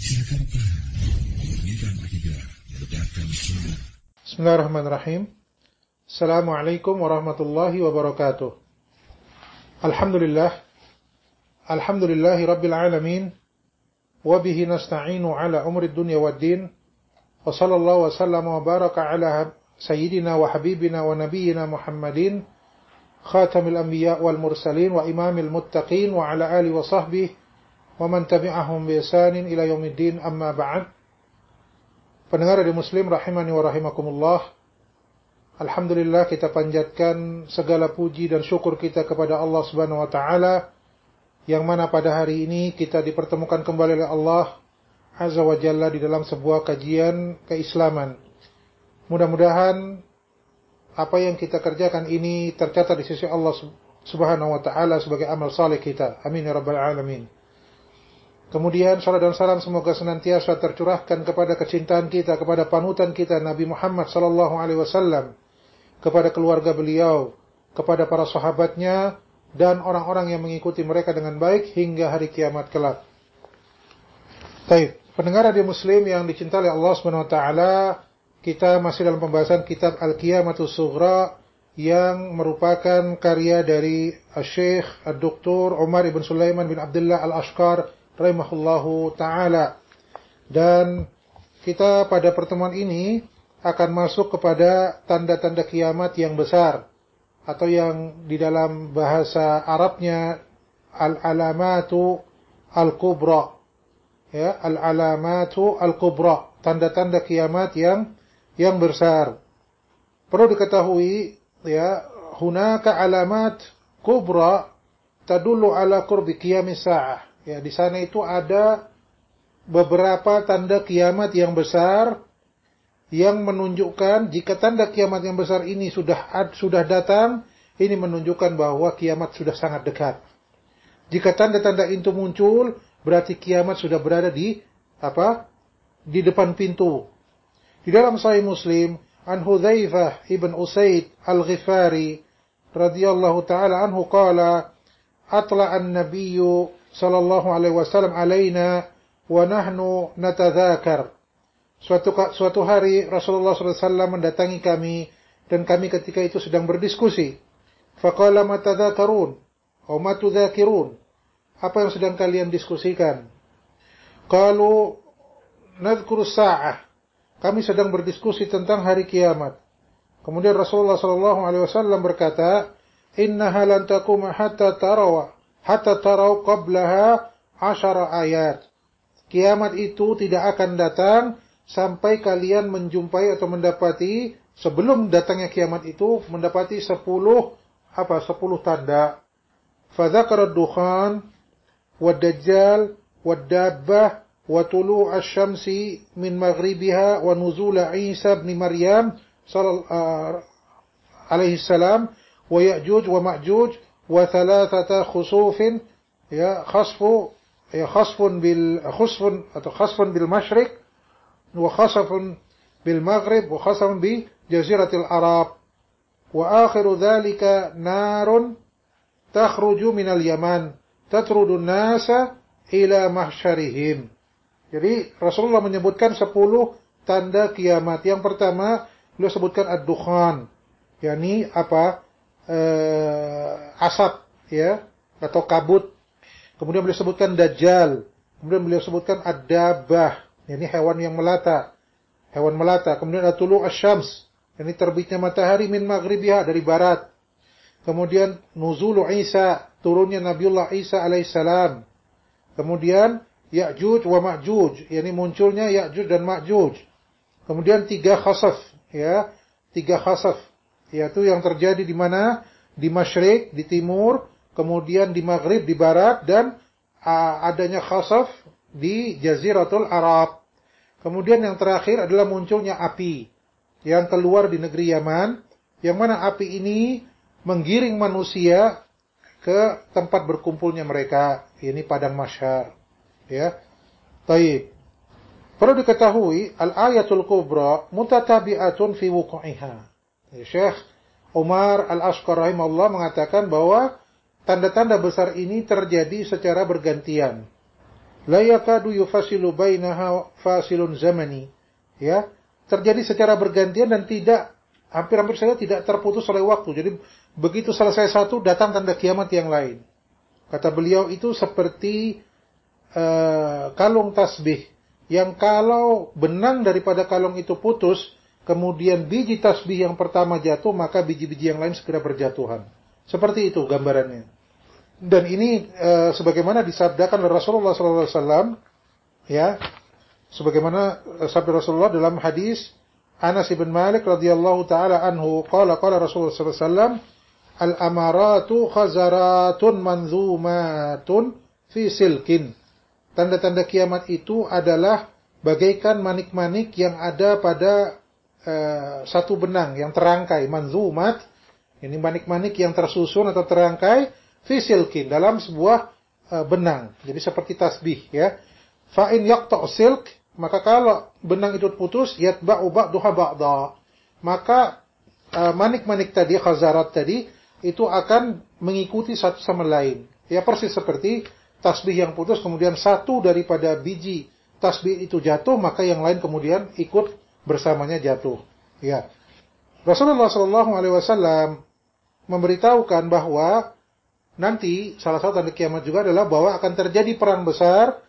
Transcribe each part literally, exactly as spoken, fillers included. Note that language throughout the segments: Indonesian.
Jakarta, menyanyikan akidah, menebarkan sunnah. Bismillahirrahmanirrahim. Assalamualaikum warahmatullahi wabarakatuh. Alhamdulillah. Alhamdulillahi rabbil alamin. Wabihi nasta'inu ala umri dunya waddin. Wa sallallahu wa sallam wa baraka ala sayyidina wa habibina wa nabiyyina Muhammadin. Khatamil anbiya wal mursalin wa imamil muttaqin wa ala alihi wa sahbihi. Wa man tabi'ahum bi ihsanin ila yaumiddin, amma ba'd. Pendengar radio Muslim rahimani wa rahimakumullah. Alhamdulillah, kita panjatkan segala puji dan syukur kita kepada Allah Subhanahu wa taala yang mana pada hari ini kita dipertemukan kembali oleh Allah Azza wa Jalla di dalam sebuah kajian keislaman. Mudah-mudahan apa yang kita kerjakan ini tercatat di sisi Allah Subhanahu wa taala sebagai amal saleh kita. Amin ya rabbal alamin. Kemudian salat dan salam semoga senantiasa tercurahkan kepada kecintaan kita, kepada panutan kita Nabi Muhammad sallallahu alaihi wasallam, kepada keluarga beliau, kepada para sahabatnya, dan orang-orang yang mengikuti mereka dengan baik hingga hari kiamat kelak. Baik, pendengar radio Muslim yang dicintai Allah Subhanahu wa taala, kita masih dalam pembahasan kitab Al-Qiyamatus Sughra yang merupakan karya dari Syekh Ad-Doktor Umar ibn Sulaiman bin Abdullah Al-Ashqar rahimahullahu ta'ala. Dan kita pada pertemuan ini akan masuk kepada tanda-tanda kiamat yang besar, atau yang di dalam bahasa Arabnya al-alamatu al-kubra. Ya, al-alamatu al-kubra, tanda-tanda kiamat yang yang besar. Perlu diketahui, ya, hunaka alamat kubra tadullu ala qurbi qiyamis sa'ah. Ya, di sana itu ada beberapa tanda kiamat yang besar yang menunjukkan jika tanda kiamat yang besar ini sudah sudah datang, ini menunjukkan bahwa kiamat sudah sangat dekat. Jika tanda-tanda itu muncul, berarti kiamat sudah berada di apa? Di depan pintu. Di dalam Sahih Muslim, an Hudzaifah ibn Usaid al-Ghifari radhiyallahu taala anhu qala atla an-nabiyyu sallallahu alaihi wasallam alaina wa nahnu natadzakar. Suatu suatu hari Rasulullah sallallahu alaihi wasallam mendatangi kami dan kami ketika itu sedang berdiskusi. Faqala matadzakarun? Aw matudzakirun? Apa yang sedang kalian diskusikan? Qalu nadhkuru sa'ah. Kami sedang berdiskusi tentang hari kiamat. Kemudian Rasulullah sallallahu alaihi wasallam berkata, "Innaha lan taquma hatta tarawa hatta tarau qablaha asyara ayat." Kiamat itu tidak akan datang sampai kalian menjumpai atau mendapati, sebelum datangnya kiamat itu mendapati sepuluh apa sepuluh tanda. Fadzakara ad-dukhan wad-dajjal wad-dabbah wa tulu' asy-syamsi min maghribiha wa nuzul Isa bin Maryam sallallahu alaihi salam wa Ya'juj wa Ma'juj wa thalathata khusufin, ya, khasfu ya khasfun bil khusfun atau khasfun bil masyriq wa khasfun bil maghrib wa khasfun bi jaziratil arab wa akhiru dhalika narun takhruju minal yaman tatrudu an-nasa ila mahsyarihim. Jadi Rasulullah menyebutkan sepuluh tanda kiamat. Yang pertama beliau sebutkan ad-dukhan, yakni apa? Uh, asap, ya, atau kabut. Kemudian beliau sebutkan dajjal. Kemudian beliau sebutkan ad-dabbah, yakni hewan yang melata, hewan melata. Kemudian atulu asy-syams, yakni terbitnya matahari min maghribiha, dari barat. Kemudian nuzulu Isa, turunnya Nabiullah Isa alaihissalam. Kemudian Ya'juj wa Ma'juj, yakni munculnya Ya'juj dan Ma'juj. Kemudian tiga khasaf, ya, tiga khasaf, yaitu yang terjadi di mana? Di masyriq, di timur, kemudian di maghrib, di barat, dan uh, adanya khasaf di jaziratul Arab. Kemudian yang terakhir adalah munculnya api yang keluar di negeri Yaman, yang mana api ini menggiring manusia ke tempat berkumpulnya mereka, ini padang mahsyar, ya. Baik. Perlu diketahui, al-ayatul kubra mutatabi'atun fi wuqu'iha. Ya, Syekh Umar Al-Ashqar rahimahullah mengatakan bahwa tanda-tanda besar ini terjadi secara bergantian. la yakadu yufasilu bainaha fasilun zamani. Ya, terjadi secara bergantian dan tidak hampir-hampir saja tidak terputus oleh waktu. Jadi begitu selesai satu datang tanda kiamat yang lain. Kata beliau itu seperti uh, kalung tasbih yang kalau benang daripada kalung itu putus, kemudian biji tasbih yang pertama jatuh, maka biji-biji yang lain segera berjatuhan. Seperti itu gambarannya. Dan ini uh, sebagaimana disabdakan oleh Rasulullah sallallahu alaihi wasallam, ya, sebagaimana sabda Rasulullah dalam hadis Anas bin Malik radhiyallahu taala anhu, qala qala Rasulullah sallallahu alaihi wasallam, al-amaratu khazaratun manzumatun fi silkin. Tanda-tanda kiamat itu adalah bagaikan manik-manik yang ada pada uh, satu benang yang terangkai, manzumat. Ini manik-manik yang tersusun atau terangkai fi silkin, dalam sebuah uh, benang. Jadi seperti tasbih, ya. Fa in yaqta' silk, maka kalau benang itu putus, yatba'u ba'daha ba'da. Maka uh, manik-manik tadi, khazarat tadi, itu akan mengikuti satu sama lain. Ya, persis seperti tasbih yang putus, kemudian satu daripada biji tasbih itu jatuh, maka yang lain kemudian ikut bersamanya jatuh. Ya. Rasulullah sallallahu alaihi wasallam memberitahukan bahwa nanti salah satu tanda kiamat juga adalah bahwa akan terjadi perang besar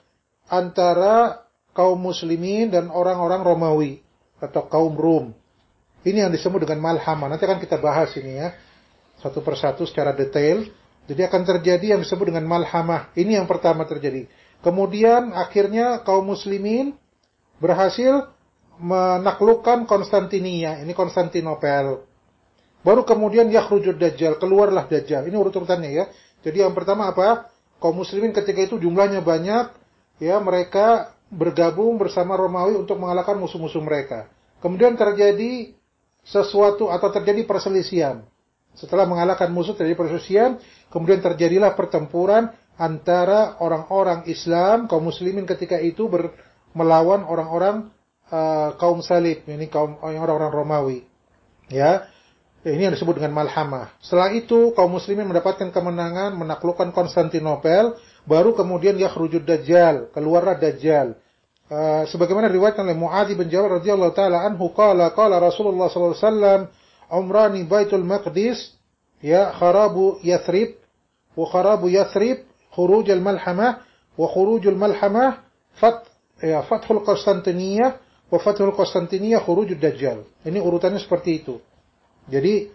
antara kaum muslimin dan orang-orang Romawi atau kaum Rum. Ini yang disebut dengan malhamah. Nanti akan kita bahas ini, ya, satu persatu secara detail. Jadi akan terjadi yang disebut dengan malhamah. Ini yang pertama terjadi. Kemudian akhirnya kaum muslimin berhasil menaklukkan Konstantinia. Ini Konstantinopel. Baru kemudian yakhrujud Dajjal, keluarlah Dajjal. Ini urut-urutannya, ya. Jadi yang pertama apa? Kaum muslimin ketika itu jumlahnya banyak, ya, mereka bergabung bersama Romawi untuk mengalahkan musuh-musuh mereka. Kemudian terjadi sesuatu atau terjadi perselisihan. Setelah mengalahkan musuh terjadi perselisihan, kemudian terjadilah pertempuran antara orang-orang Islam, kaum muslimin ketika itu ber, melawan orang-orang uh, kaum salib, ini kaum orang-orang Romawi. Ya. Ini yang disebut dengan malhamah. Setelah itu kaum muslimin mendapatkan kemenangan, menaklukkan Konstantinopel, baru kemudian yakhrujud Dajjal, keluarlah Dajjal. Uh, sebagaimana riwayatkan oleh Muadz bin Jabal radhiyallahu taala anhu, qala qala Rasulullah sallallahu alaihi wasallam, umrani Baitul Maqdis, ya, kharabu Yathrib, wa kharabu Yathrib khuruj al-malhamah, wa khuruj al-malhamah fat ya fathul Konstantiniyah, wa fathul Konstantiniyah khuruj Dajjal. Ini urutannya seperti itu. Jadi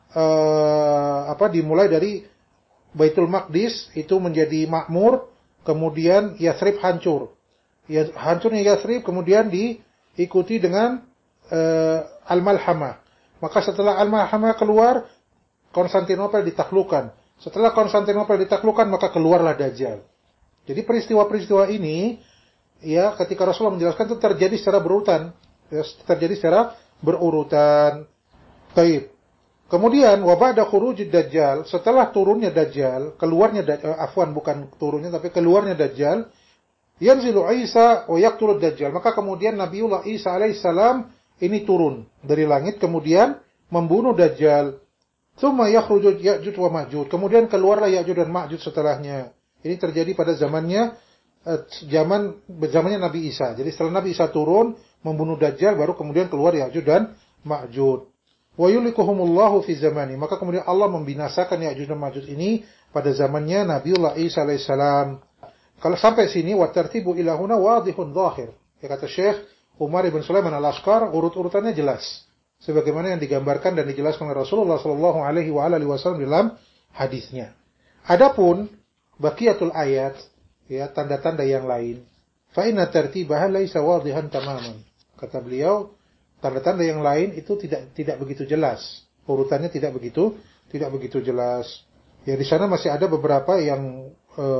uh, apa dimulai dari Baitul Maqdis itu menjadi makmur, kemudian Yathrib hancur. Ya, hancurnya Yathrib kemudian diikuti dengan uh, al-malhamah. Maka setelah Al-Malhamah keluar, Konstantinopel ditaklukkan. Setelah Konstantinopel ditaklukkan, maka keluarlah Dajjal. Jadi peristiwa-peristiwa ini, ya, ketika Rasulullah menjelaskan itu terjadi secara berurutan, ya, terjadi secara berurutan. Baik. Kemudian wa ba'da khurujid Dajjal, setelah turunnya Dajjal, keluarnya Dajjal, afwan bukan turunnya tapi keluarnya Dajjal, yanzilu Isa wa yaqtulu Dajjal. Maka kemudian Nabiullah Isa alaihissalam ini turun dari langit, kemudian membunuh Dajjal. Tsumma yakhruju Ya'juj wa Ma'juj. Kemudian keluarlah Ya'juj dan Ma'juj setelahnya. Ini terjadi pada zamannya eh, zaman zamannya Nabi Isa. Jadi setelah Nabi Isa turun membunuh Dajjal, baru kemudian keluar Ya'juj dan Ma'juj. Wa yulikuhumullahu fi zamani. Maka kemudian Allah membinasakan Ya'juj dan Ma'juj ini pada zamannya Nabiullah Isa alaihissalam. Kalau sampai sini wa tartibu ila huna wadihun dhahir. Ya, kata Syekh Umar ibn Sulaiman al-Ashqar, urut-urutannya jelas. Sebagaimana yang digambarkan dan dijelaskan oleh Rasulullah sallallahu alaihi wasallam dalam hadisnya. Adapun baqiyatul ayat, ya, tanda-tanda yang lain, fa inna tartibaha laisa wadihan tamaman. Kata beliau, tanda-tanda yang lain itu tidak tidak begitu jelas. Urutannya tidak begitu tidak begitu jelas. Ya, di sana masih ada beberapa yang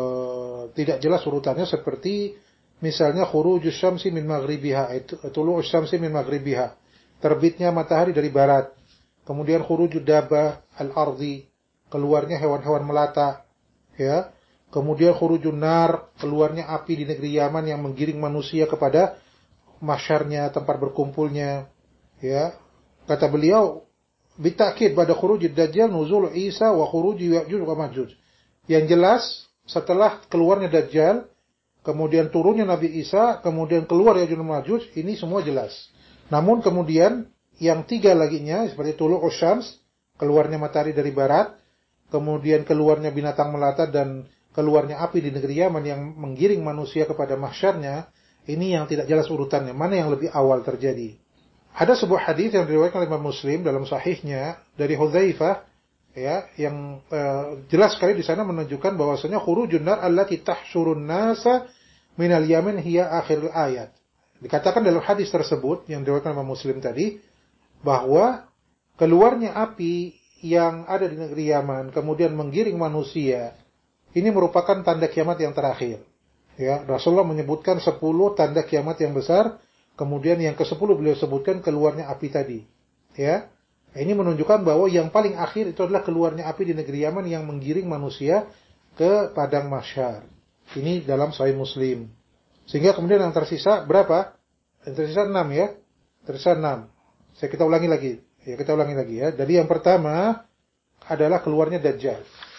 uh, tidak jelas urutannya, seperti misalnya khurujus syamsi min maghribiha, tulu'us syamsi min maghribiha, terbitnya matahari dari barat. Kemudian khurujud dabah al-ardi, keluarnya hewan-hewan melata, ya. Kemudian khurujun nar, keluarnya api di negeri Yaman yang menggiring manusia kepada masyarnya, tempat berkumpulnya, ya. Kata beliau, bitakid pada khurujud Dajjal nuzul Isa wa khuruji Ya'juj wa Ma'juj. Yang jelas setelah keluarnya Dajjal, kemudian turunnya Nabi Isa, kemudian keluar Ya'juj dan Ma'juj, ini semua jelas. Namun kemudian yang tiga laginya seperti tulu'us syams, keluarnya matahari dari barat, kemudian keluarnya binatang melata dan keluarnya api di negeri Yaman yang menggiring manusia kepada mahsyarnya, ini yang tidak jelas urutannya, mana yang lebih awal terjadi. Ada sebuah hadis yang diriwayatkan oleh Imam Muslim dalam sahihnya dari Hudzaifah, ya, yang uh, jelas sekali di sana menunjukkan bahwasanya khurujun nar allati tahsyurun nasa minal yamin hiya akhir ayat. Dikatakan dalam hadis tersebut yang diriwayatkan Imam Muslim tadi bahwa keluarnya api yang ada di negeri Yaman kemudian menggiring manusia, ini merupakan tanda kiamat yang terakhir. Ya, Rasulullah menyebutkan sepuluh tanda kiamat yang besar, kemudian yang kesepuluh beliau sebutkan keluarnya api tadi. Ya, ini menunjukkan bahwa yang paling akhir itu adalah keluarnya api di negeri Yaman yang menggiring manusia ke padang mahsyar. Ini dalam Sahih Muslim. Sehingga kemudian yang tersisa berapa? Yang tersisa enam ya. Tersisa enam. Saya kita ulangi lagi. Ya, kita ulangi lagi ya. Jadi yang pertama adalah keluarnya Dajjal.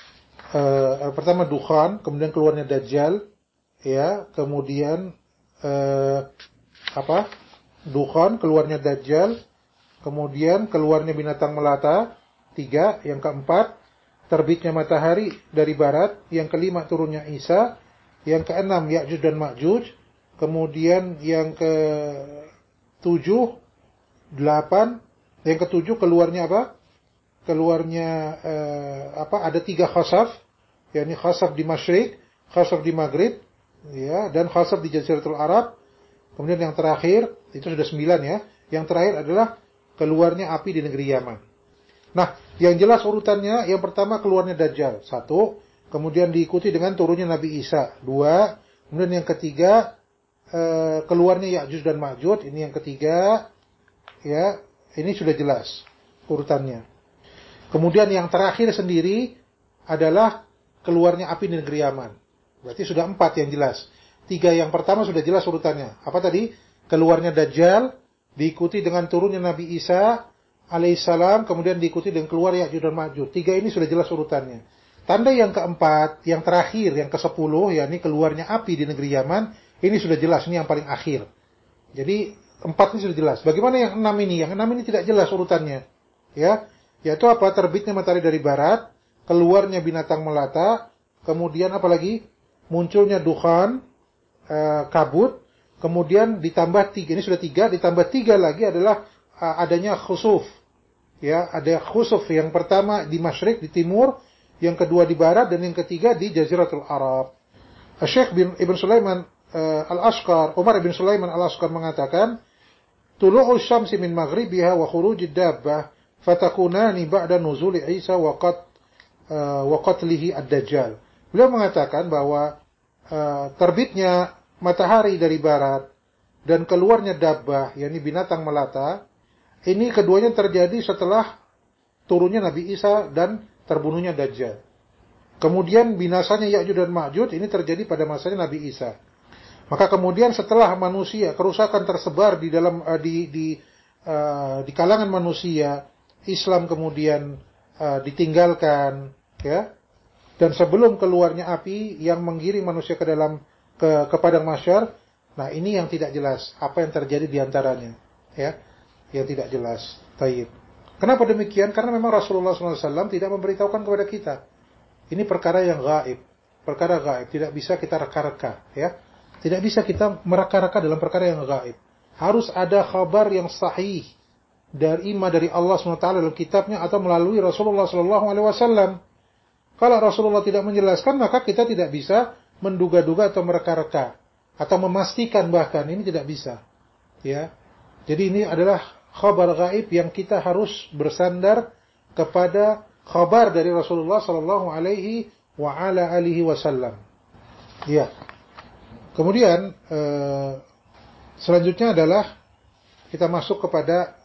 Uh, pertama Dukhan, kemudian keluarnya Dajjal. Ya, kemudian eh, apa? Dukhan, keluarnya Dajjal, kemudian keluarnya binatang melata, tiga, yang keempat, terbitnya matahari dari barat, yang kelima turunnya Isa, yang keenam Ya'juj dan Ma'juj, kemudian yang ketujuh, delapan, yang ketujuh keluarnya apa? Keluarnya eh, apa? Ada tiga khasaf, yakni khasaf di Masyriq, khasaf di Maghrib, ya, dan khasaf di Jaziratul Arab. Kemudian yang terakhir, itu sudah sembilan ya. Yang terakhir adalah keluarnya api di negeri Yaman. Nah, yang jelas urutannya, yang pertama keluarnya Dajjal, satu. Kemudian diikuti dengan turunnya Nabi Isa, dua. Kemudian yang ketiga, eh, keluarnya Ya'juj dan Ma'juj, ini yang ketiga. Ya, ini sudah jelas urutannya. Kemudian yang terakhir sendiri adalah keluarnya api di negeri Yaman. Berarti sudah empat yang jelas. Tiga yang pertama sudah jelas urutannya. Apa tadi? Keluarnya Dajjal, diikuti dengan turunnya Nabi Isa alaihissalam, kemudian diikuti dengan keluar Ya'juj dan Ma'juj. Tiga ini sudah jelas urutannya. Tanda yang keempat, yang terakhir, yang kesepuluh, yakni keluarnya api di negeri Yaman, ini sudah jelas, ini yang paling akhir. Jadi empat ini sudah jelas. Bagaimana yang enam ini? Yang enam ini tidak jelas urutannya. Ya, yaitu apa? Terbitnya matahari dari barat, keluarnya binatang melata, kemudian apa lagi? Munculnya dukhan, uh, kabut, kemudian ditambah tiga, ini sudah tiga, ditambah tiga lagi adalah uh, adanya khusuf. Ya, ada khusuf yang pertama di Masyriq, di timur, yang kedua di barat, dan yang ketiga di Jaziratul Arab. Syekh bin Ibn Sulaiman uh, Al-Ashqar, Umar bin Sulaiman Al-Ashqar mengatakan, Tulu'u syamsi min maghribiha wa khurujid dabbah fatakunani ba'da nuzuli Isa wa qat uh, wa qatlihi ad-Dajjal. Beliau mengatakan bahwa uh, terbitnya matahari dari barat dan keluarnya dabbah, yakni binatang melata, ini keduanya terjadi setelah turunnya Nabi Isa dan terbunuhnya Dajjal. Kemudian binasanya Ya'juj dan Ma'juj ini terjadi pada masanya Nabi Isa. Maka kemudian setelah manusia, kerusakan tersebar di dalam uh, di di uh, di kalangan manusia, Islam kemudian uh, ditinggalkan, ya. Dan sebelum keluarnya api yang menggiring manusia ke dalam ke, ke padang mahsyar, nah ini yang tidak jelas apa yang terjadi di antaranya, ya, yang tidak jelas. Taib. Kenapa demikian? Karena memang Rasulullah shallallahu alaihi wasallam tidak memberitahukan kepada kita. Ini perkara yang gaib, perkara gaib, tidak bisa kita reka-reka, ya, tidak bisa kita mereka-reka dalam perkara yang gaib. Harus ada kabar yang sahih dari imam dari Allah subhanahu wa taala dalam kitabnya atau melalui Rasulullah shallallahu alaihi wasallam. Kalau Rasulullah tidak menjelaskan, maka kita tidak bisa menduga-duga atau mereka-reka atau memastikan, bahkan ini tidak bisa. Ya, jadi ini adalah khabar gaib yang kita harus bersandar kepada khabar dari Rasulullah Sallallahu Alaihi wa ala alihi Wasallam. Ya. Kemudian eh, selanjutnya adalah kita masuk kepada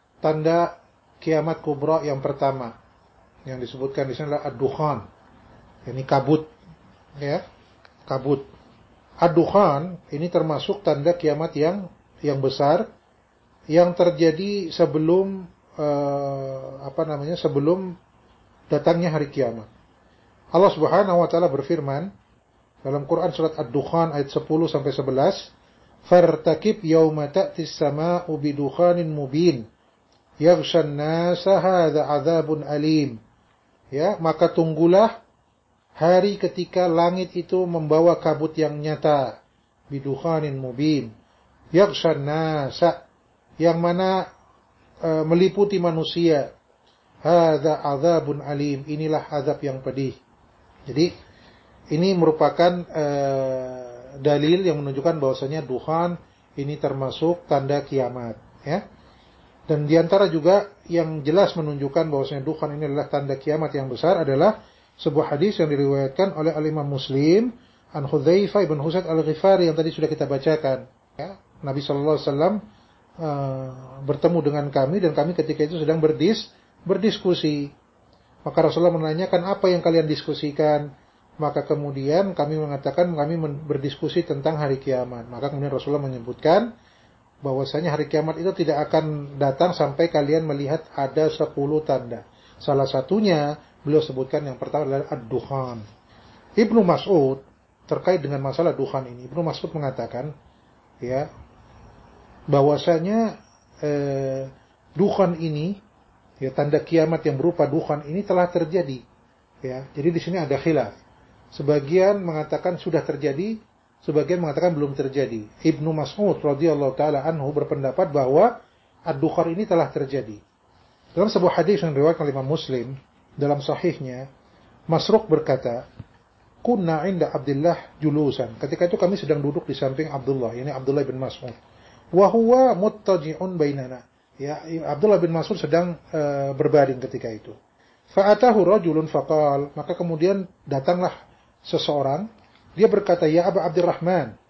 tanda kiamat kubra yang pertama. Yang disebutkan di sini adalah ad-dukhan. Ini kabut, ya, kabut. Ad-dukhan ini termasuk tanda kiamat yang yang besar yang terjadi sebelum uh, apa namanya? sebelum datangnya hari kiamat. Allah Subhanahu wa taala berfirman, Dalam Quran surat Ad-Dukhan ayat sepuluh sampai sebelas, "Fartakib yauma ta'tis sama'u bidukhanin mubin, yaghshan nasa hadza 'adzabun alim." Ya, maka tunggulah hari ketika langit itu membawa kabut yang nyata, bidukhanin mubin, yaghshan nasa, yang mana e, meliputi manusia. Hadza 'adzabun alim, inilah azab yang pedih. Jadi ini merupakan e, dalil yang menunjukkan bahwasanya dukhan ini termasuk tanda kiamat, ya. Dan diantara juga yang jelas menunjukkan bahwasanya dukhan ini adalah tanda kiamat yang besar adalah sebuah hadis yang diriwayatkan oleh Al-Imam Muslim an Hudzaifah bin Husain Al-Ghifari yang tadi sudah kita bacakan, ya. Nabi sallallahu alaihi wasallam uh, bertemu dengan kami dan kami ketika itu sedang berdis berdiskusi. Maka Rasulullah menanyakan, apa yang kalian diskusikan? Maka kemudian kami mengatakan kami berdiskusi tentang hari kiamat. Maka kemudian Rasulullah menyebutkan bahwasanya hari kiamat itu tidak akan datang sampai kalian melihat ada sepuluh tanda. Salah satunya beliau sebutkan yang pertama adalah ad-dukhan. Ibnu Mas'ud terkait dengan masalah dukhan ini, Ibnu Mas'ud mengatakan, ya, bahwasanya eh, dukhan ini, ya, tanda kiamat yang berupa dukhan ini telah terjadi, ya. Jadi di sini ada khilaf. Sebagian mengatakan sudah terjadi, sebagian mengatakan belum terjadi. Ibnu Mas'ud radhiyallahu taala anhu berpendapat bahwa ad-dukhan ini telah terjadi. Dalam sebuah hadis yang diriwayatkan oleh Imam Muslim dalam sahihnya, Masruq berkata, "Kunna 'inda Abdullah julusan." Ketika itu kami sedang duduk di samping Abdullah, yakni Abdullah bin Mas'ud. Wa huwa muttaji'un bainana. Ya, Abdullah bin Mas'ud sedang uh, berbaring ketika itu. Fa'atahu rajulun faqal, maka kemudian datanglah seseorang, dia berkata, "Ya Aba Abdurrahman,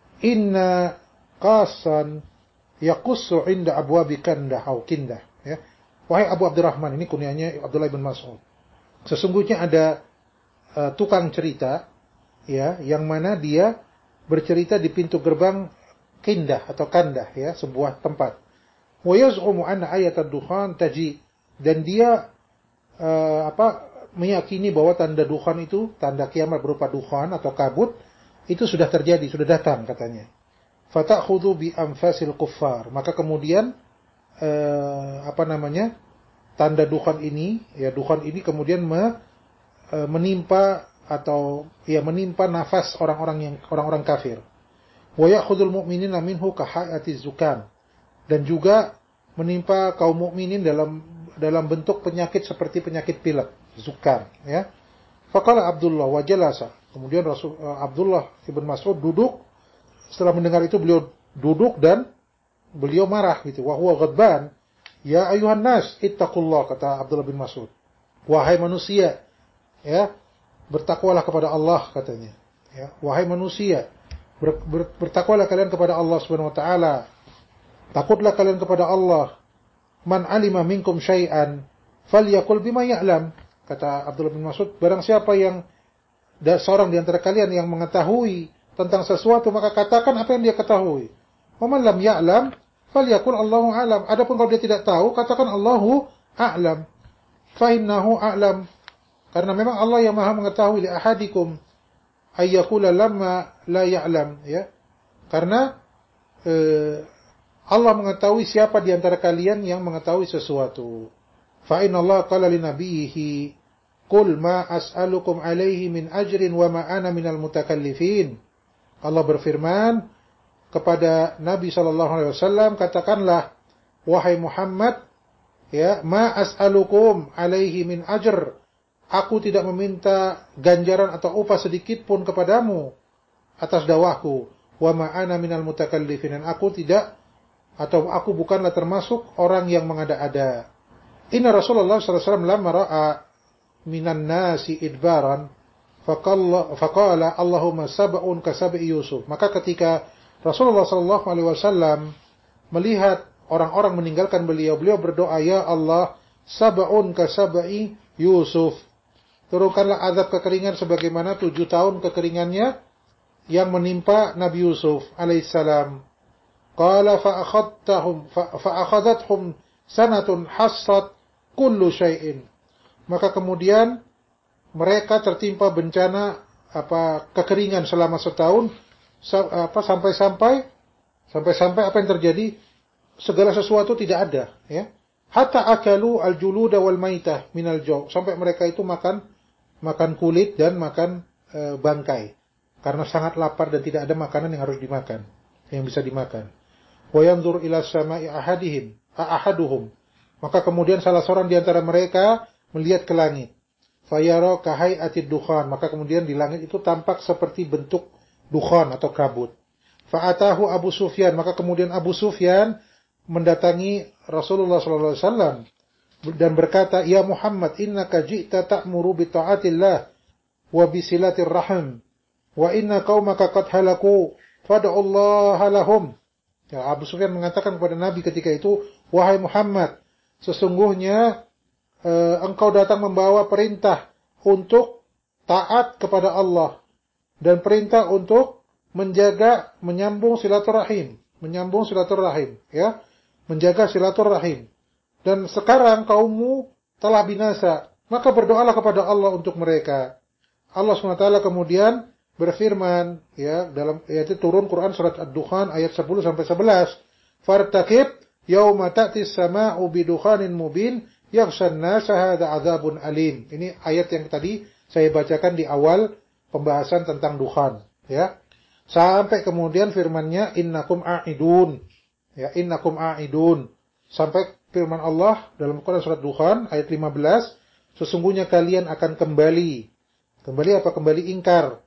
inna qasan yaqussu 'inda abwabi kandah atau kindah." Ya. Wahai Abu Abdurrahman, ini kunyanya Abdullah bin Mas'ud. Sesungguhnya ada uh, tukang cerita, ya, yang mana dia bercerita di pintu gerbang kindah atau kandah, ya, sebuah tempat. Wa yaz'umu anna ayat ad-dukhan taji, dan dia uh, apa meyakini bahwa tanda dukhan itu, tanda kiamat berupa dukhan atau kabut itu sudah terjadi, sudah datang katanya. Fata'khudhu bi anfasil kuffar, maka kemudian uh, apa namanya? tanda dukhan ini, ya, dukhan ini kemudian me, uh, menimpa atau ya menimpa nafas orang-orang yang orang-orang kafir. Wa ya'khudhul mu'minina minhu ka hayatiz zukam, dan juga menimpa kaum mukminin dalam dalam bentuk penyakit seperti penyakit pilek, zukam, ya. Faqala Abdullah wa jalasa. Kemudian Rasul uh, Abdullah ibn Mas'ud duduk. Setelah mendengar itu beliau duduk dan beliau marah gitu. Wa huwa ghadban. Ya ayuhan nas, ittaqullah, kata Abdullah bin Mas'ud. Wahai manusia, ya, bertakwalah kepada Allah, katanya. Ya, wahai manusia, ber, ber, bertakwalah kalian kepada Allah Subhanahu wa taala. Takutlah kalian kepada Allah. Man alima minkum syai'an falyaqul bima ya'lam. Kata Abdullah bin Mas'ud, barang siapa yang seorang di antara kalian yang mengetahui tentang sesuatu, maka katakan apa yang dia ketahui. Wa man lam ya'lam falyaqul Allahu a'lam. Adapun kalau dia tidak tahu, katakan Allahu a'lam. Fa innahu a'lam. Karena memang Allah yang Maha mengetahui. Li ahadikum ayyaqula lamma la ya'lam, ya. Karena eh, Allah mengetahui siapa di antara kalian yang mengetahui sesuatu. Fa inna Allah qala li nabiyhi qul ma as'alukum alaihi min ajrin wa ma ana minal mutakallifin. Allah berfirman kepada Nabi sallallahu alaihi wasallam, katakanlah, wahai Muhammad, ya, ma as'alukum alaihi min ajr. Aku tidak meminta ganjaran atau upah sedikit pun kepadamu atas dakwahku. Wa ma ana minal mutakallifin. Dan aku tidak, atau aku bukanlah termasuk orang yang mengada-ada. Inna Rasulullah sallallahu alaihi wasallam lamma ra'a minan nasi idbaran faqala faqala Allahumma sab'un ka sab'i Yusuf. Maka ketika Rasulullah sallallahu alaihi wasallam melihat orang-orang meninggalkan beliau, beliau berdoa, ya Allah, sab'un ka sab'i Yusuf. Turunkanlah azab kekeringan sebagaimana tujuh tahun kekeringannya yang menimpa Nabi Yusuf alaihissalam. Qala fa'akhadtahum fa'akhadathum sanatun hassat kullu syai'in. Maka kemudian mereka tertimpa bencana apa kekeringan selama setahun, apa sampai-sampai sampai-sampai apa yang terjadi, segala sesuatu tidak ada, ya. Hatta akalu al-juluda wal maitah minal jaw, sampai mereka itu makan makan kulit dan makan e, bangkai karena sangat lapar dan tidak ada makanan yang harus dimakan, yang bisa dimakan. Wa yanzur ila sama'i ahadihim ahaduhum, maka kemudian salah seorang di antara mereka melihat ke langit. Fayara kahai'atid dukhan, maka kemudian di langit itu tampak seperti bentuk dukhan atau kabut. Fa'atahu Abu Sufyan, maka kemudian Abu Sufyan mendatangi Rasulullah sallallahu alaihi wasallam dan berkata, "Ya Muhammad, innaka ji'ta ta'muru bi ta'atillah wa bi silatir rahim, wa inna qaumaka qad halaku, fad'ullaha lahum." Ya, Abu Sufyan mengatakan kepada Nabi ketika itu, "Wahai Muhammad, sesungguhnya eh, engkau datang membawa perintah untuk taat kepada Allah dan perintah untuk menjaga menyambung silaturahim, menyambung silaturahim, ya." Menjaga silaturahim. Dan sekarang kaummu telah binasa, maka berdoalah kepada Allah untuk mereka. Allah subhanahu wa taala kemudian berfirman, ya, dalam yaitu turun Quran surat Ad-Dukhan ayat sepuluh sampai sebelas. Fartaqib yauma ta'tis sama'u bidukhanin mubin yaghshan nasa hadza adzabun alim. Ini ayat yang tadi saya bacakan di awal pembahasan tentang dukhan, ya. Sampai kemudian firman-Nya innakum a'idun. Ya, innakum a'idun. Sampai firman Allah dalam Quran surat Dukhan ayat lima belas, sesungguhnya kalian akan kembali. Kembali apa? Kembali ingkar.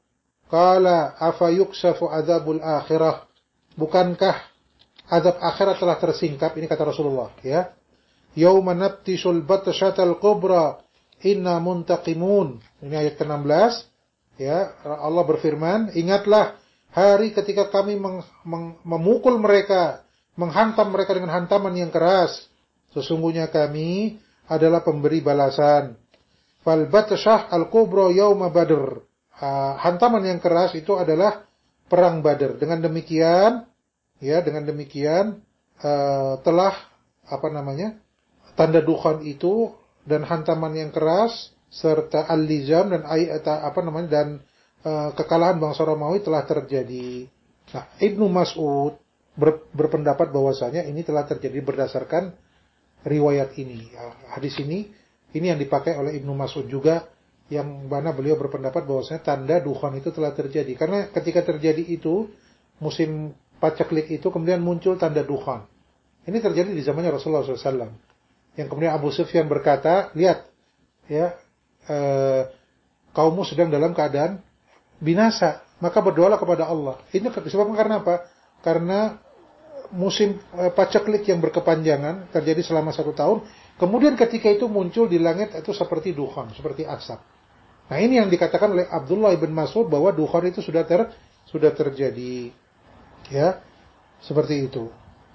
Qala afa yuksafu adzabul akhirah? Bukankah azab akhirat telah tersingkap? Ini kata Rasulullah, ya. Yauma nabtishul batshatal kubra inna muntaqimun. Ini ayat ke enam belas. Ya, Allah berfirman, ingatlah hari ketika kami meng, meng, memukul mereka, menghantam mereka dengan hantaman yang keras. Sesungguhnya kami adalah pemberi balasan. Fal batshah al-kubra yauma badr. Uh, hantaman yang keras itu adalah perang Badar. Dengan demikian, ya, dengan demikian uh, telah apa namanya? Tanda dukhan itu dan hantaman yang keras serta al-lizam dan ayat apa namanya dan uh, kekalahan bangsa Romawi telah terjadi. Nah, Ibnu Mas'ud Ber, berpendapat bahwasanya ini telah terjadi berdasarkan riwayat ini. Hadis ini, ini yang dipakai oleh Ibnu Mas'ud juga, yang mana beliau berpendapat bahwasanya tanda dukhan itu telah terjadi. Karena ketika terjadi itu, musim paceklik itu, kemudian muncul tanda dukhan. Ini terjadi di zamannya Rasulullah shallallahu alaihi wasallam. Yang kemudian Abu Sufyan berkata, lihat, ya, eh, kaummu sedang dalam keadaan binasa, maka berdoalah kepada Allah. Ini disebabkan karena apa? Karena musim e, paceklik yang berkepanjangan terjadi selama satu tahun. Kemudian ketika itu muncul di langit itu seperti dukhan, seperti asap. Nah, ini yang dikatakan oleh Abdullah bin Mas'ud bahwa dukhan itu sudah ter, sudah terjadi, ya, seperti itu.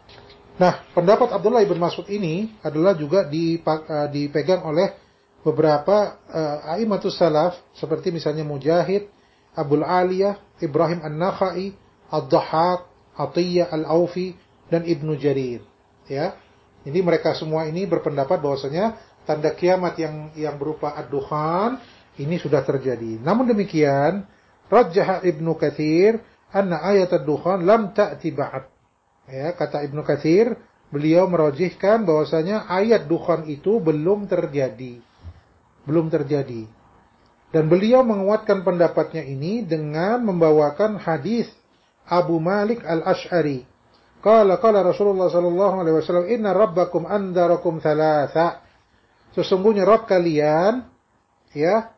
Nah, pendapat Abdullah bin Mas'ud ini adalah juga dipegang oleh beberapa uh, a'immatus salaf seperti misalnya Mujahid, Abul Aliyah, Ibrahim An-Nakhai, Ad-Dhahhak, Atiyah Al-Aufi, dan Ibnu Jarir, ya. Jadi mereka semua ini berpendapat bahwasanya tanda kiamat yang yang berupa ad-dukhan ini sudah terjadi. Namun demikian, rajjaha Ibnu Katsir anna ayat ad-dukhan lam ta'ti ba'd. Ya, kata Ibnu Katsir, beliau merajihkan bahwasanya ayat dukhan itu belum terjadi. Belum terjadi. Dan beliau menguatkan pendapatnya ini dengan membawakan hadis Abu Malik Al-Ash'ari. Qala qala Rasulullah sallallahu alaihi wasallam, "Inna rabbakum andarakum thalatha." Sesungguhnya Rabb kalian, ya,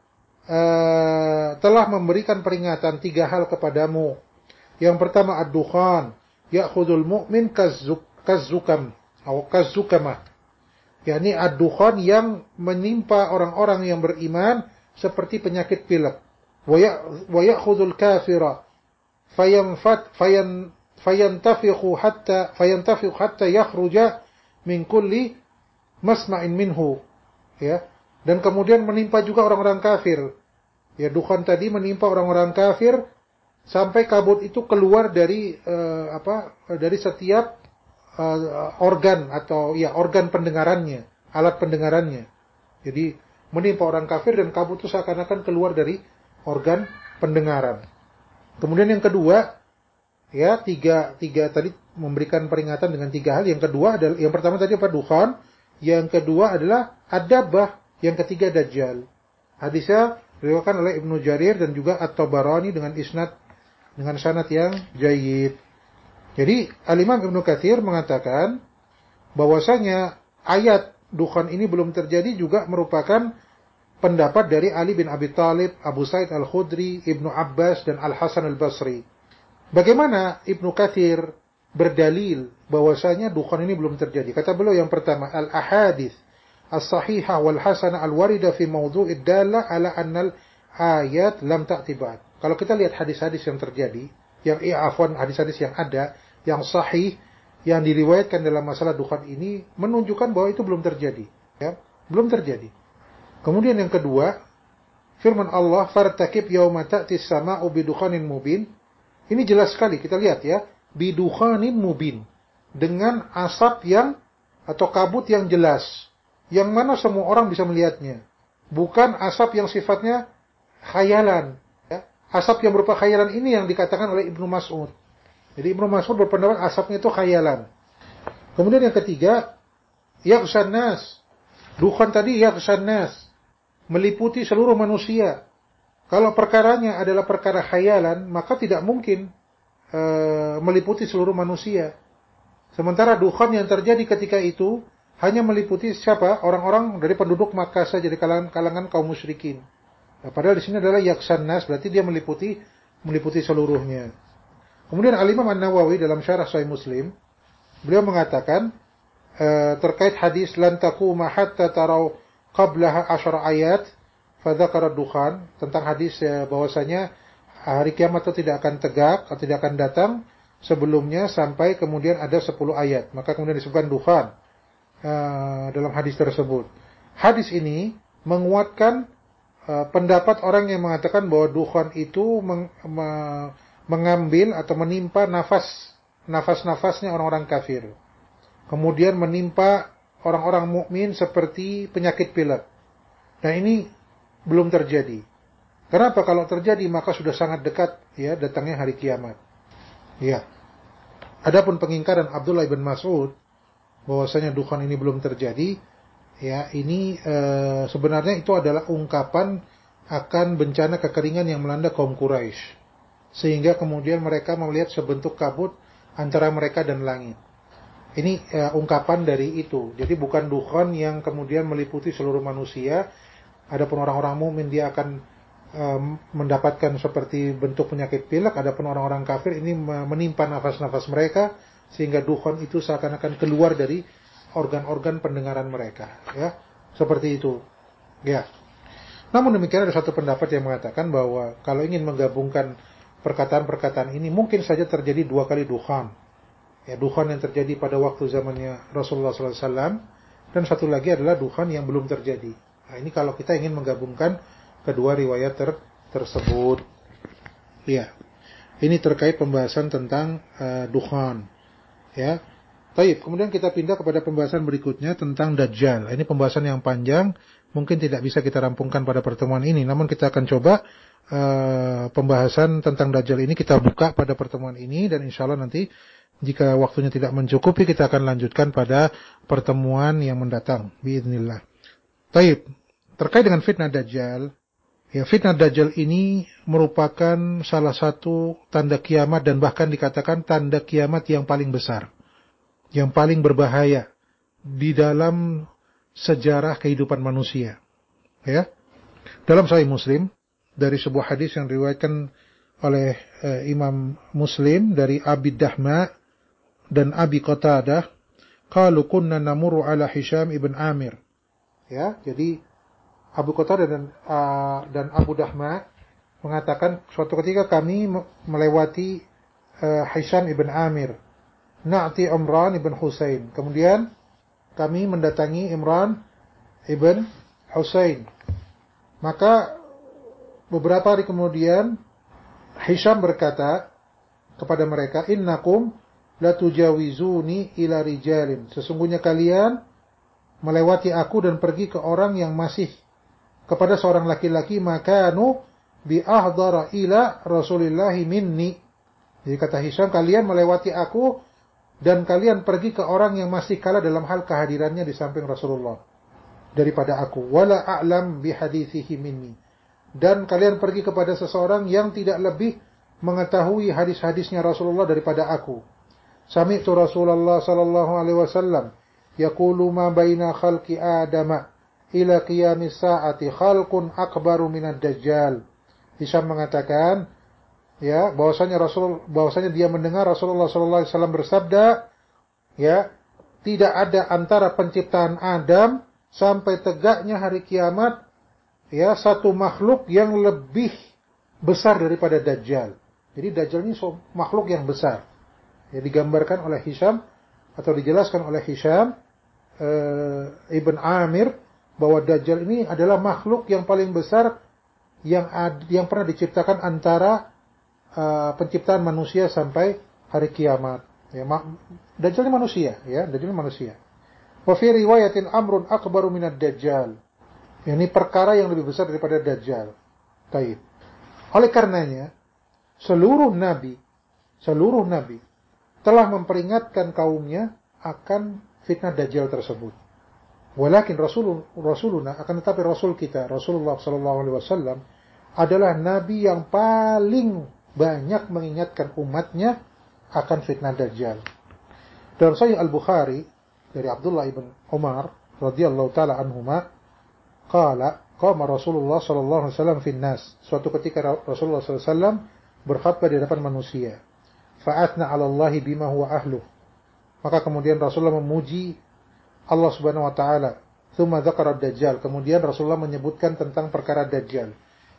uh, telah memberikan peringatan tiga hal kepadamu. Yang pertama ad-dukhan, ya'khudul mu'min kazzuk kazzukam atau kazzukamah. yakni ad-dukhan yang menimpa orang-orang yang beriman seperti penyakit pilek. Wa ya'khudul kafira fayanfat fayan fayantafiqu hatta fayantafiqu hatta yakhruja min kulli masma'in minhu, ya. Dan kemudian menimpa juga orang-orang kafir. Ya, dukhan tadi menimpa orang-orang kafir sampai kabut itu keluar dari uh, apa dari setiap uh, organ atau ya organ pendengarannya, alat pendengarannya. Jadi menimpa orang kafir dan kabut itu seakan-akan keluar dari organ pendengaran. Kemudian yang kedua, ya tiga tiga tadi memberikan peringatan dengan tiga hal. Yang kedua adalah yang pertama tadi apa? Dukhan. Yang kedua adalah adabah. Yang ketiga dajjal. Hadisnya diriwayatkan oleh Ibnu Jarir dan juga At-Tabarani dengan isnad dengan sanad yang jayyid. Jadi Al-Imam Ibnu Katsir mengatakan bahwasanya ayat dukhan ini belum terjadi juga merupakan pendapat dari Ali bin Abi Thalib, Abu Sa'id Al-Khudri, Ibnu Abbas dan Al-Hasan Al-Basri. Bagaimana Ibnu Katsir berdalil bahwasanya dukhan ini belum terjadi? Kata beliau yang pertama, al-ahadits as-sahihah wal hasanah al-warida fi mawdu'id dalla ala annal ayat lam ta'ti ba'd. Kalau kita lihat hadis-hadis yang terjadi, yang eh, afwan hadis-hadis yang ada, yang sahih, yang diriwayatkan dalam masalah dukhan ini menunjukkan bahwa itu belum terjadi, ya, belum terjadi. Kemudian yang kedua, firman Allah, "Fartakib yauma ta'tis sama'u bidukhanin mubin." Ini jelas sekali kita lihat ya, bidukhanin mubin, dengan asap yang atau kabut yang jelas, yang mana semua orang bisa melihatnya. Bukan asap yang sifatnya khayalan. Ya. Asap yang berupa khayalan ini yang dikatakan oleh Ibnu Mas'ud. Jadi Ibnu Mas'ud berpendapat asapnya itu khayalan. Kemudian yang ketiga, yaghshan nas. Dukhan tadi yaghshan nas, meliputi seluruh manusia. Kalau perkaranya adalah perkara khayalan, maka tidak mungkin uh, meliputi seluruh manusia. Sementara dukhan yang terjadi ketika itu hanya meliputi siapa? Orang-orang dari penduduk Makkah saja, dari kalangan, kalangan kaum musyrikin. Nah, padahal di sini adalah yaghshan nas, berarti dia meliputi meliputi seluruhnya. Kemudian Al-Imam An-Nawawi dalam syarah Sahih Muslim, beliau mengatakan uh, terkait hadis lan taquma hatta tarau qablaha asyara ayat fa dzakara dukhan, tentang hadis uh, bahwasanya hari kiamat itu tidak akan tegak atau tidak akan datang sebelumnya sampai kemudian ada sepuluh ayat. Maka kemudian disebutkan dukhan uh, dalam hadis tersebut. Hadis ini menguatkan uh, pendapat orang yang mengatakan bahwa dukhan itu meng, me, mengambil atau menimpa nafas nafas-nafasnya orang-orang kafir. Kemudian menimpa orang-orang mukmin seperti penyakit pilek. Nah, ini belum terjadi. Kenapa? Kalau terjadi maka sudah sangat dekat ya datangnya hari kiamat. Ya. Adapun pengingkaran Abdullah bin Mas'ud bahwasanya dukhan ini belum terjadi, ya, ini e, sebenarnya itu adalah ungkapan akan bencana kekeringan yang melanda kaum Quraisy. Sehingga kemudian mereka melihat sebentuk kabut antara mereka dan langit. Ini uh, ungkapan dari itu. Jadi bukan dukhan yang kemudian meliputi seluruh manusia. Adapun orang-orang mukmin dia akan um, mendapatkan seperti bentuk penyakit pilek. Adapun orang-orang kafir ini menimpa nafas-nafas mereka sehingga dukhan itu seakan-akan keluar dari organ-organ pendengaran mereka. Ya, seperti itu. Ya. Namun demikian ada satu pendapat yang mengatakan bahwa kalau ingin menggabungkan perkataan-perkataan ini mungkin saja terjadi dua kali dukhan. Ya, dukhan yang terjadi pada waktu zamannya Rasulullah sallallahu alaihi wasallam dan satu lagi adalah dukhan yang belum terjadi. Nah, ini kalau kita ingin menggabungkan kedua riwayat ter tersebut. Ya. Ini terkait pembahasan tentang uh, dukhan. Ya. Baik, kemudian kita pindah kepada pembahasan berikutnya tentang Dajjal. Ini pembahasan yang panjang, mungkin tidak bisa kita rampungkan pada pertemuan ini, namun kita akan coba Uh, pembahasan tentang Dajjal ini kita buka pada pertemuan ini dan insyaallah nanti jika waktunya tidak mencukupi kita akan lanjutkan pada pertemuan yang mendatang biiznillah. Baik, terkait dengan fitnah Dajjal, ya, fitnah Dajjal ini merupakan salah satu tanda kiamat dan bahkan dikatakan tanda kiamat yang paling besar, yang paling berbahaya di dalam sejarah kehidupan manusia. Ya. Dalam Sahih Muslim dari sebuah hadis yang diriwayatkan oleh uh, Imam Muslim dari Abi Dahma dan Abi Qatadah, qalu kunna namurru ala Hisham ibn Amir. Ya, jadi Abu Qatadah dan uh, dan Abu Dahma mengatakan suatu ketika kami melewati uh, Hisham ibn Amir, na'ti Imran ibn Husain. Kemudian kami mendatangi Imran ibn Husain. Maka beberapa hari kemudian Hisham berkata kepada mereka, innakum latujawizuni ila rijalin. Sesungguhnya kalian melewati aku dan pergi ke orang yang masih kepada seorang laki-laki makanu bi ahdara ila Rasulillahi minni. Jadi kata Hisham, kalian melewati aku dan kalian pergi ke orang yang masih kalah dalam hal kehadirannya di samping Rasulullah daripada aku. Wala a'lam bi hadithihi minni. Dan kalian pergi kepada seseorang yang tidak lebih mengetahui hadis-hadisnya Rasulullah daripada aku. Sami'tu Rasulullah sallallahu alaihi wasallam yaqulu ma baina khalqi Adama ila qiyamis sa'ati khalqun akbaru minad dajjal. Hisham mengatakan, ya, bahwasanya Rasul bahwasanya dia mendengar Rasulullah sallallahu alaihi wasallam bersabda, ya, tidak ada antara penciptaan Adam sampai tegaknya hari kiamat, ya, satu makhluk yang lebih besar daripada Dajjal. Jadi Dajjal ini makhluk yang besar. Ya, digambarkan oleh Hisham atau dijelaskan oleh Hisham e, Ibn Amir bahwa Dajjal ini adalah makhluk yang paling besar yang ad, yang pernah diciptakan antara uh, penciptaan manusia sampai hari kiamat. Ya, Dajjal ini manusia, ya, Dajjal ini manusia. Wa fi riwayatin amrun akbaru minad Dajjal. Ini perkara yang lebih besar daripada Dajjal. Baik. Oleh karenanya, seluruh nabi, seluruh nabi telah memperingatkan kaumnya akan fitnah Dajjal tersebut. Walakin Rasul Rasuluna, akan tetapi Rasul kita Rasulullah sallallahu alaihi wasallam adalah nabi yang paling banyak mengingatkan umatnya akan fitnah Dajjal. Dalam Sahih Al-Bukhari dari Abdullah ibn Umar radhiyallahu taala anhuma, qala qama Rasulullah sallallahu alaihi wasallam fin nas. Suatu ketika Rasulullah sallallahu alaihi wasallam berkhutbah di hadapan manusia. Fa'athna 'ala Allah bima huwa ahluh. Maka kemudian Rasulullah memuji Allah Subhanahu wa taala. Tsumma dzakara ad-Dajjal. Kemudian Rasulullah menyebutkan tentang perkara Dajjal.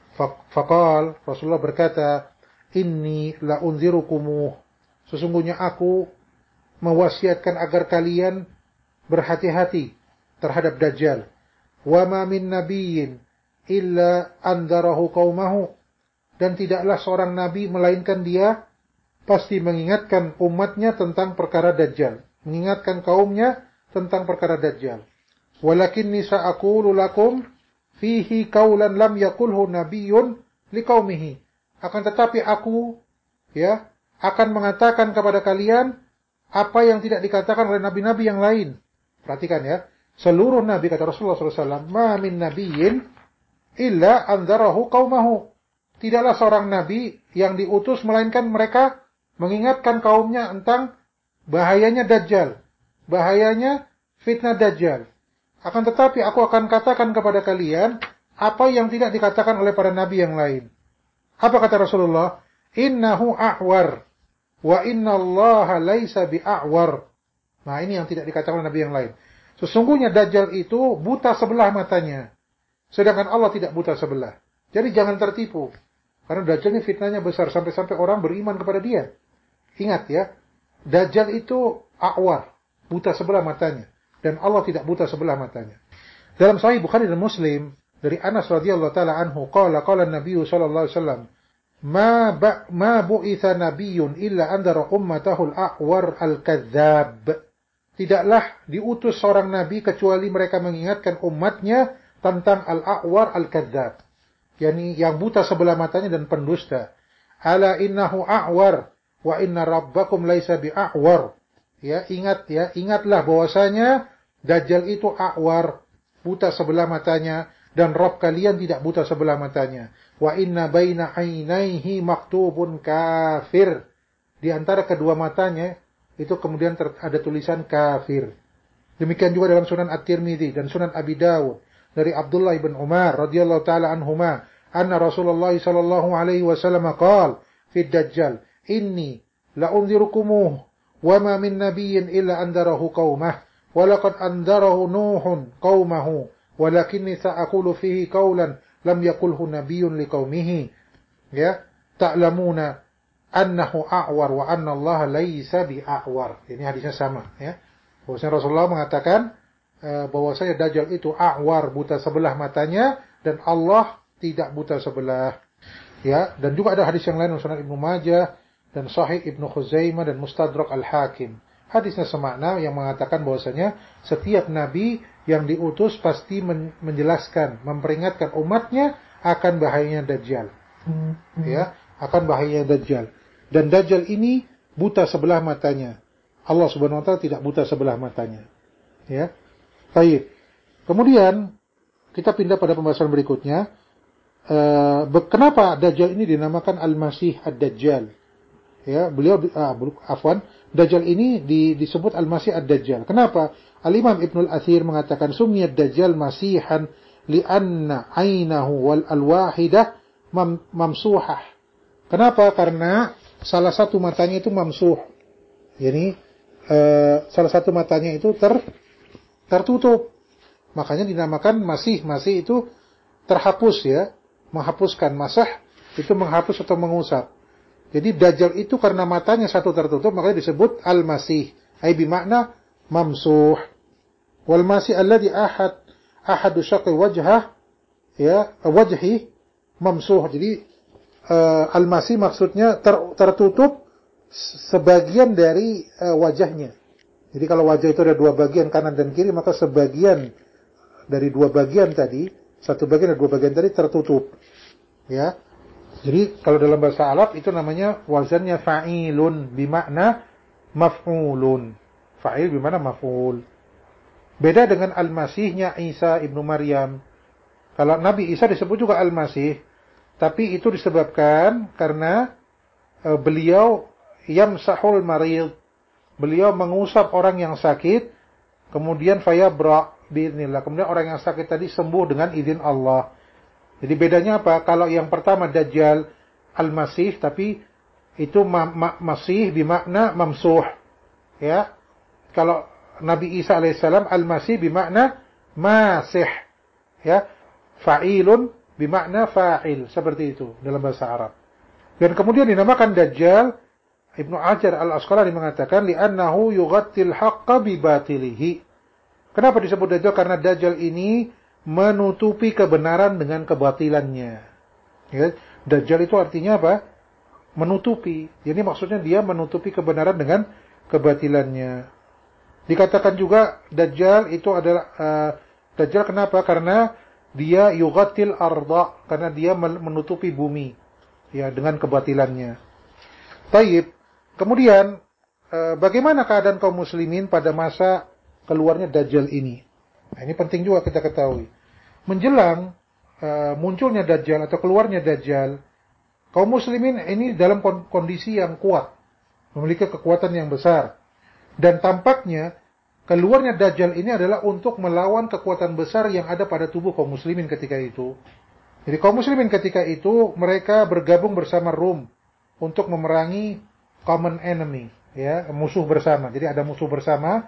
Faqal, Rasulullah berkata, "Inni la unzirukum." Sesungguhnya aku mewasiatkan agar kalian berhati-hati terhadap Dajjal. Wa ma min nabiyyin illa anzarahu qaumahu. Dan tidaklah seorang nabi melainkan dia pasti mengingatkan umatnya tentang perkara Dajjal, mengingatkan kaumnya tentang perkara Dajjal. Walakinni sa'aqulu lakum fihi qaulan lam yaqulhu nabiyyun liqaumihi. Akan tetapi aku, ya, akan mengatakan kepada kalian apa yang tidak dikatakan oleh nabi-nabi yang lain. Perhatikan, ya. Seluruh nabi, kata Rasulullah sallallahu alaihi wasallam, ma min nabiyyin illa anzarahu qaumahu. Tidaklah seorang nabi yang diutus melainkan mereka mengingatkan kaumnya tentang bahayanya Dajjal, bahayanya fitnah Dajjal. Akan tetapi aku akan katakan kepada kalian apa yang tidak dikatakan oleh para nabi yang lain. Apa kata Rasulullah? Innahu a'war wa innallaha laisa bi'a'war. Nah, ini yang tidak dikatakan oleh nabi yang lain. Sesungguhnya Dajjal itu buta sebelah matanya, sedangkan Allah tidak buta sebelah. Jadi jangan tertipu. Karena Dajjal ini fitnahnya besar sampai-sampai orang beriman kepada dia. Ingat, ya, Dajjal itu a'war, buta sebelah matanya, dan Allah tidak buta sebelah matanya. Dalam Sahih Bukhari dan Muslim dari Anas radhiyallahu taala anhu, qala qala Nabi sallallahu alaihi wasallam, ma ba, ma bu'itha nabiyyun illa andara ummatahu al-a'war al-kadzdzab. Tidaklah diutus seorang nabi kecuali mereka mengingatkan umatnya tentang al-a'war al-kadzdzab, yakni yang buta sebelah matanya dan pendusta. Ala innahu a'war wa inna rabbakum laisa bi'a'war. Ya, ingat, ya, ingatlah bahwasanya Dajjal itu a'war, buta sebelah matanya, dan Rabb kalian tidak buta sebelah matanya. Wa inna baina 'ainaihi maktubun kafir. Di antara kedua matanya itu kemudian ada tulisan kafir. Demikian juga dalam Sunan At-Tirmidzi dan Sunan Abi Dawud dari Abdullah ibn Umar radhiyallahu taala anhuma, anna Rasulullah sallallahu alaihi wasallam qala fi Dajjal, inni la unzirukumuh wa ma min nabiyyin illa andarahu qaumah wa laqad andarahu nuhun qaumahu walakinni sa'aqulu fihi qawlan lam yaqulhu nabiyyun liqaumihi, ya, ta'lamuna annahu a'war wa anna Allah laisa bi'a'war. Ini hadisnya sama, ya. Bahwasanya Rasulullah mengatakan uh, bahwasanya Dajjal itu a'war, buta sebelah matanya, dan Allah tidak buta sebelah. Ya, dan juga ada hadis yang lain Sunan Ibnu Majah dan Sahih Ibnu Khuzaimah dan Mustadrak Al-Hakim. Hadisnya semakna yang mengatakan bahwasanya setiap nabi yang diutus pasti menjelaskan, memperingatkan umatnya akan bahayanya Dajjal. Ya, akan bahayanya Dajjal. Dan Dajjal ini buta sebelah matanya. Allah Subhanahu wa taala tidak buta sebelah matanya. Ya. Baik. Kemudian kita pindah pada pembahasan berikutnya. Uh, kenapa Dajjal ini dinamakan Al-Masih Ad-Dajjal? Ya, beliau ah, afwan, Dajjal ini di, disebut Al-Masih Ad-Dajjal. Kenapa? Al-Imam Ibnul Athir mengatakan sumiyad Dajjal masihan li'anna ainahu wal al-wahidah mam, mamsuhah. Kenapa? Karena salah satu matanya itu mamsuh. Jadi uh, salah satu matanya itu ter tertutup. Makanya dinamakan masih. Masih itu terhapus ya. Menghapuskan. Masah itu menghapus atau mengusap. Jadi Dajjal itu karena matanya satu tertutup makanya disebut Al-Masih. Ai bimakna mamsuh. Wal masih alladhi ahad ahadu syaqi wajhah ya wajhi mamsuh. Jadi uh, Al-Masih maksudnya ter, tertutup sebagian dari uh, wajahnya. Jadi kalau wajah itu ada dua bagian kanan dan kiri maka sebagian dari dua bagian tadi, satu bagian dan dua bagian tadi tertutup. Ya. Jadi kalau dalam bahasa Arab itu namanya wazannya fa'ilun bimakna maf'ulun. Fa'il bimakna maf'ul. Beda dengan Al-Masihnya Isa ibnu Maryam. Kalau Nabi Isa disebut juga Al-Masih, tapi itu disebabkan karena uh, beliau yamsahul marid. Beliau mengusap orang yang sakit, kemudian fayabra biiznillah. Kemudian orang yang sakit tadi sembuh dengan izin Allah. Jadi bedanya apa? Kalau yang pertama Dajjal Al-Masih, tapi itu ma ma masih bimakna mamsuh. Ya. Kalau Nabi Isa alaihissalam Al-Masih bimakna masih. Ya. Fa'ilun bimakna fa'il. Seperti itu dalam bahasa Arab. Dan kemudian dinamakan Dajjal, Ibnu Hajar Al-Asqalani mengatakan li'annahu yughattil haqqa bibatilihi. Kenapa disebut Dajjal? Karena Dajjal ini menutupi kebenaran dengan kebatilannya. Ya, Dajjal itu artinya apa? Menutupi. Jadi maksudnya dia menutupi kebenaran dengan kebatilannya. Dikatakan juga Dajjal itu adalah uh, Dajjal kenapa? Karena dia yughattil arda, karena dia menutupi bumi ya dengan kebatilannya. Taib. Kemudian uh, bagaimana keadaan kaum muslimin pada masa keluarnya Dajjal ini? Nah, ini penting juga kita ketahui. Menjelang uh, munculnya Dajjal atau keluarnya Dajjal, kaum muslimin ini dalam kondisi yang kuat, memiliki kekuatan yang besar. Dan tampaknya keluarnya Dajjal ini adalah untuk melawan kekuatan besar yang ada pada tubuh kaum muslimin ketika itu. Jadi kaum muslimin ketika itu mereka bergabung bersama Rum untuk memerangi common enemy, ya, musuh bersama. Jadi ada musuh bersama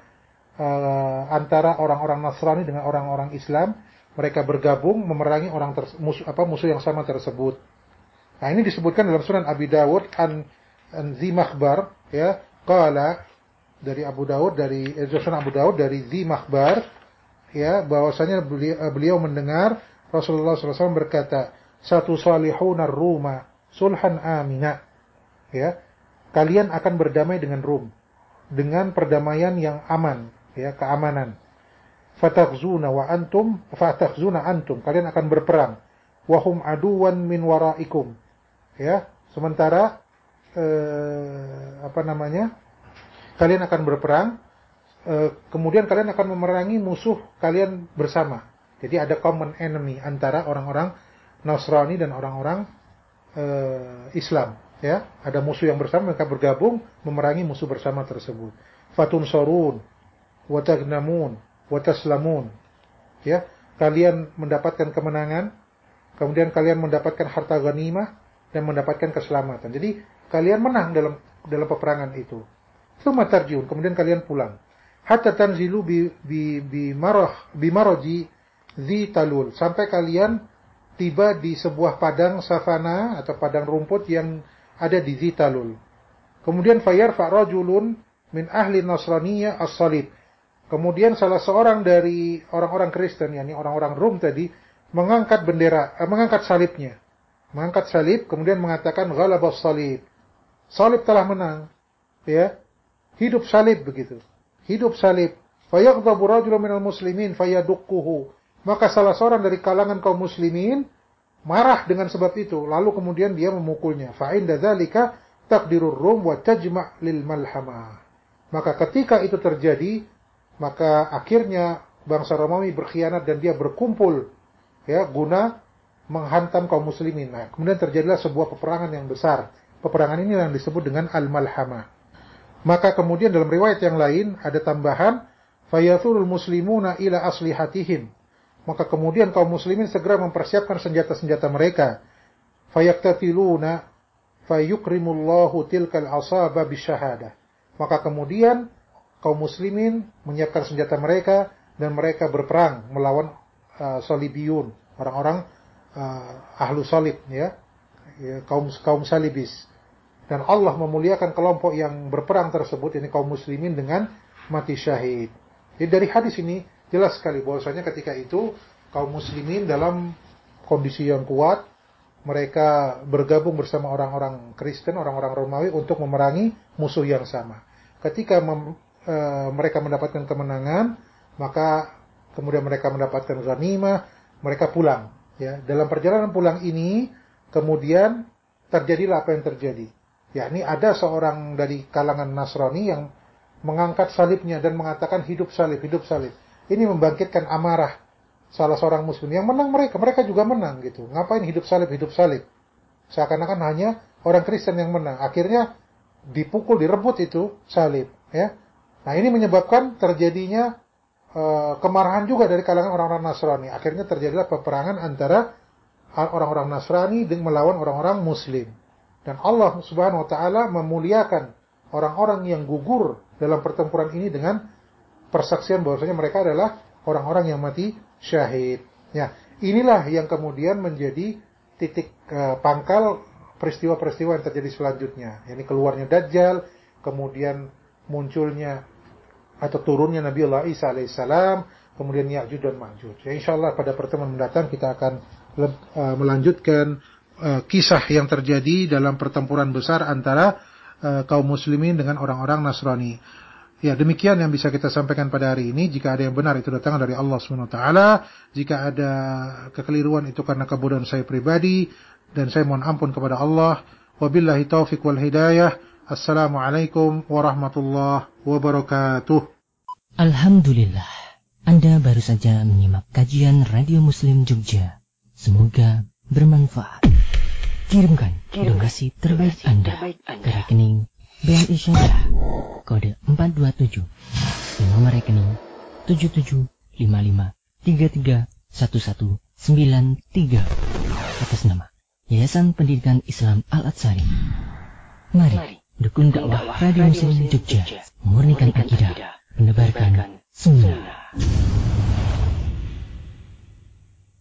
Uh, antara orang-orang Nasrani dengan orang-orang Islam, mereka bergabung memerangi orang musuh apa musuh yang sama tersebut. Nah, ini disebutkan dalam Sunan Abi Dawud an, an Zi Makhbar, ya, qala dari Abu Dawud dari eh, Sunan Abu Dawud dari Zi Makhbar, ya, bahwasanya beliau, beliau mendengar Rasulullah sallallahu alaihi wasallam berkata, "Satu salihuna Ruma sulhan amina." Ya, kalian akan berdamai dengan Rum dengan perdamaian yang aman. Ya, keamanan. Fataghzuna wa antum fataghzuna antum, kalian akan berperang. Wa hum aduwan min waraikum. Ya, sementara eh, apa namanya? Kalian akan berperang, eh, kemudian kalian akan memerangi musuh kalian bersama. Jadi ada common enemy antara orang-orang Nasrani dan orang-orang eh, Islam, ya. Ada musuh yang bersama, mereka bergabung memerangi musuh bersama tersebut. Fatun sorun watagnamun, wataslamun. Ya, kalian mendapatkan kemenangan, kemudian kalian mendapatkan harta ghanimah dan mendapatkan keselamatan. Jadi kalian menang dalam dalam peperangan itu. Tsumma tarjiun, kemudian kalian pulang. Hatta tanzilu bi bi bi marah bi maraji zi talul, sampai kalian tiba di sebuah padang savana atau padang rumput yang ada di Zi Talul. Kemudian fayarfa rajulun min ahli Nasraniyah as-salib. Kemudian salah seorang dari orang-orang Kristen, yakni orang-orang Rum tadi, mengangkat bendera, eh, mengangkat salibnya. Mengangkat salib, kemudian mengatakan ghalabas salib. Salib telah menang. Ya. Hidup salib begitu. Hidup salib. Fayaghdabu rajulun minal muslimin fayadukkuhu. Maka salah seorang dari kalangan kaum muslimin marah dengan sebab itu, lalu kemudian dia memukulnya. Fa inda dzalika taqdirur rum wa tajma' lil malhamah. Maka ketika itu terjadi, maka akhirnya bangsa Romawi berkhianat dan dia berkumpul ya guna menghantam kaum muslimin. Nah, kemudian terjadilah sebuah peperangan yang besar. Peperangan ini yang disebut dengan al-malhamah. Maka kemudian dalam riwayat yang lain ada tambahan fayathurul muslimuna ila aslihatihim. Maka kemudian kaum muslimin segera mempersiapkan senjata-senjata mereka. Fayaqtatiluna fayukrimullahu tilkal asaba bisyahadah. Maka kemudian kaum muslimin menyiapkan senjata mereka dan mereka berperang melawan uh, salibiyun, orang-orang uh, ahlu salib ya. ya kaum kaum salibis. Dan Allah memuliakan kelompok yang berperang tersebut, ini kaum muslimin, dengan mati syahid. Jadi dari hadis ini jelas sekali bahwasanya ketika itu kaum muslimin dalam kondisi yang kuat, mereka bergabung bersama orang-orang Kristen, orang-orang Romawi untuk memerangi musuh yang sama. Ketika mem, e, mereka mendapatkan kemenangan, maka kemudian mereka mendapatkan ghanimah, mereka pulang. Ya, dalam perjalanan pulang ini, kemudian terjadilah apa yang terjadi. Yakni ada seorang dari kalangan Nasrani yang mengangkat salibnya dan mengatakan hidup salib, hidup salib. Ini membangkitkan amarah salah seorang muslim. Yang menang mereka, mereka juga menang gitu. Ngapain hidup salib, hidup salib? Seakan-akan hanya orang Kristen yang menang. Akhirnya dipukul, direbut itu salib. Ya. Nah ini menyebabkan terjadinya uh, kemarahan juga dari kalangan orang-orang Nasrani. Akhirnya terjadilah peperangan antara orang-orang Nasrani dengan melawan orang-orang Muslim. Dan Allah Subhanahu Wa Taala memuliakan orang-orang yang gugur dalam pertempuran ini dengan persaksian bahwasanya mereka adalah orang-orang yang mati syahid. Ya, inilah yang kemudian menjadi titik uh, pangkal peristiwa-peristiwa yang terjadi selanjutnya. Yakni keluarnya Dajjal, kemudian munculnya atau turunnya Nabiullah Isa alaihissalam, kemudian Ya'juj dan Ma'juj. Ya, insyaallah pada pertemuan mendatang kita akan uh, melanjutkan uh, kisah yang terjadi dalam pertempuran besar antara uh, kaum muslimin dengan orang-orang Nasrani. Ya, demikian yang bisa kita sampaikan pada hari ini. Jika ada yang benar itu datang dari Allah subhanahu wa taala. Jika ada kekeliruan itu karena kebodohan saya pribadi dan saya mohon ampun kepada Allah. Wabillahi taufik wal hidayah. Assalamualaikum warahmatullahi wabarakatuh. Alhamdulillah. Anda baru saja menyimak kajian Radio Muslim Jogja. Semoga bermanfaat. Kirimkan donasi terbaik Anda ke rekening B N I Syariah kode empat dua tujuh di nomor rekening tujuh tujuh lima lima tiga tiga satu satu sembilan tiga atas nama Yayasan Pendidikan Islam Al-Atsari. Mari dukung dakwah Radio Muslim Jogja, memurnikan akidah, menebarkan sunnah.